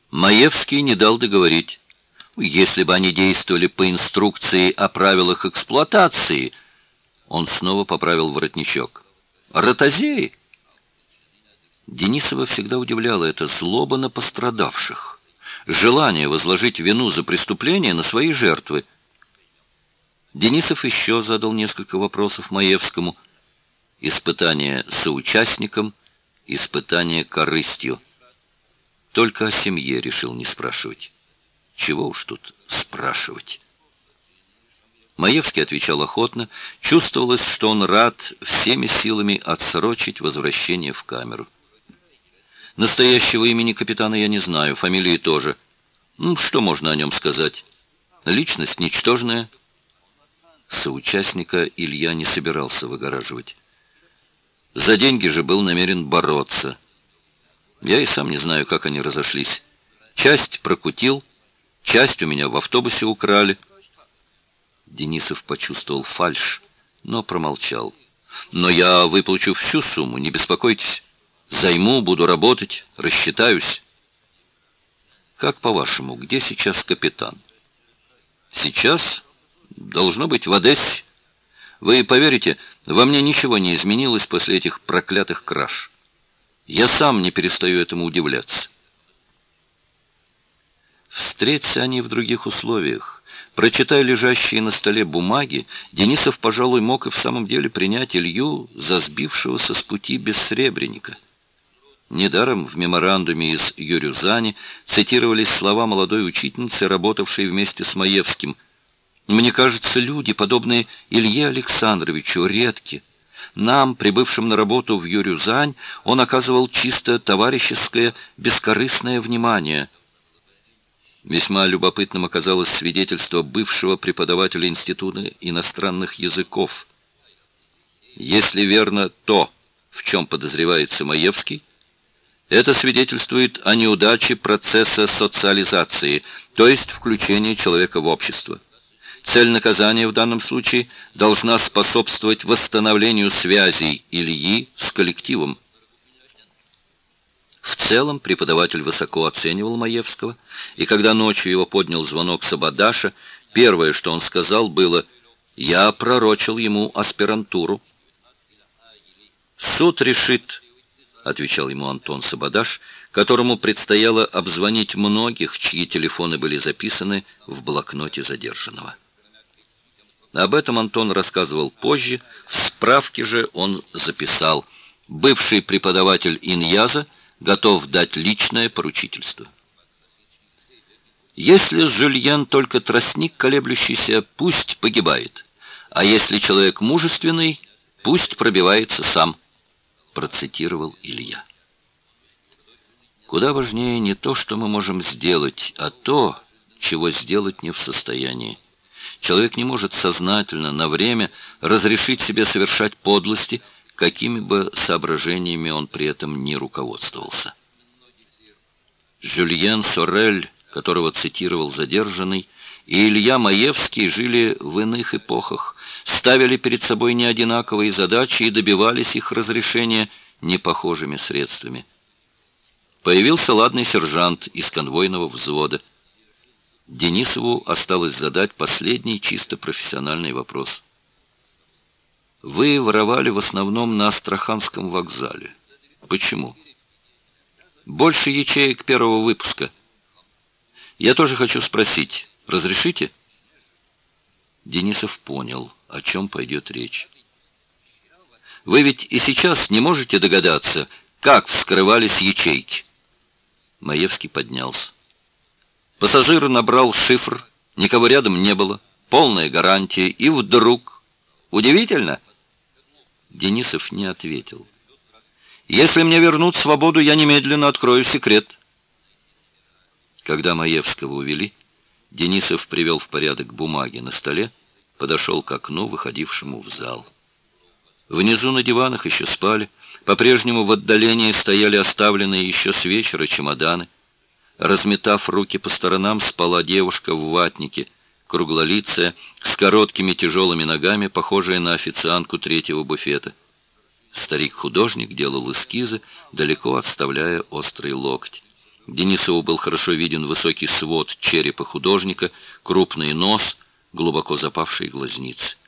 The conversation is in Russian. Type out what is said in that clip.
Маевский не дал договорить. Если бы они действовали по инструкции о правилах эксплуатации, он снова поправил воротничок. Ротозеи? Денисова всегда удивляла эта злоба на пострадавших, желание возложить вину за преступление на свои жертвы. Денисов еще задал несколько вопросов Маевскому. Испытание соучастником, испытание корыстью. Только о семье решил не спрашивать. Чего уж тут спрашивать. Маевский отвечал охотно. Чувствовалось, что он рад всеми силами отсрочить возвращение в камеру. Настоящего имени капитана я не знаю, фамилии тоже. Что можно о нем сказать? Личность ничтожная. Соучастника Илья не собирался выгораживать. За деньги же был намерен бороться. Я и сам не знаю, как они разошлись. Часть прокутил, часть у меня в автобусе украли. Денисов почувствовал фальшь, но промолчал. Но я выплачу всю сумму, не беспокойтесь. Займу, буду работать, рассчитаюсь. Как по-вашему, где сейчас капитан? Сейчас должно быть в Одессе. Вы поверите, во мне ничего не изменилось после этих проклятых краж. Я сам не перестаю этому удивляться. Встреться они в других условиях. Прочитая лежащие на столе бумаги, Денисов, пожалуй, мог и в самом деле принять Илью за сбившегося с пути бессребреника. Недаром в меморандуме из Юрюзани цитировались слова молодой учительницы, работавшей вместе с Маевским. «Мне кажется, люди, подобные Илье Александровичу, редки. Нам, прибывшим на работу в Юрюзань, он оказывал чисто товарищеское, бескорыстное внимание». Весьма любопытным оказалось свидетельство бывшего преподавателя Института иностранных языков. Если верно то, в чем подозревается Маевский, это свидетельствует о неудаче процесса социализации, то есть включения человека в общество. Цель наказания в данном случае должна способствовать восстановлению связей Ильи с коллективом. В целом преподаватель высоко оценивал Маевского, и когда ночью его поднял звонок Сабадаша, первое, что он сказал, было: «Я пророчил ему аспирантуру». «Суд решит», — отвечал ему Антон Сабадаш, которому предстояло обзвонить многих, чьи телефоны были записаны в блокноте задержанного. Об этом Антон рассказывал позже, в справке же он записал: «Бывший преподаватель Иньяза готов дать личное поручительство». Если Жюльен только тростник колеблющийся, пусть погибает, а если человек мужественный, пусть пробивается сам, процитировал Илья. Куда важнее не то, что мы можем сделать, а то, чего сделать не в состоянии. Человек не может сознательно, на время разрешить себе совершать подлости, какими бы соображениями он при этом ни руководствовался. Жюльен Сорель, которого цитировал задержанный, и Илья Маевский жили в иных эпохах, ставили перед собой неодинаковые задачи и добивались их разрешения непохожими средствами. Появился ладный сержант из конвойного взвода. Денисову осталось задать последний чисто профессиональный вопрос. Вы воровали в основном на Астраханском вокзале. Почему? Больше ячеек первого выпуска. Я тоже хочу спросить, разрешите? Денисов понял, о чем пойдет речь. Вы ведь и сейчас не можете догадаться, как вскрывались ячейки? Маевский поднялся. Пассажир набрал шифр, никого рядом не было, полная гарантия, и вдруг... Удивительно? Денисов не ответил. Если мне вернут свободу, я немедленно открою секрет. Когда Маевского увели, Денисов привел в порядок бумаги на столе, подошел к окну, выходившему в зал. Внизу на диванах еще спали, по-прежнему в отдалении стояли оставленные еще с вечера чемоданы. Разметав руки по сторонам, спала девушка в ватнике, круглолицая, с короткими тяжелыми ногами, похожая на официантку третьего буфета. Старик-художник делал эскизы, далеко отставляя острый локоть. Денисову был хорошо виден высокий свод черепа художника, крупный нос, глубоко запавшие глазницы.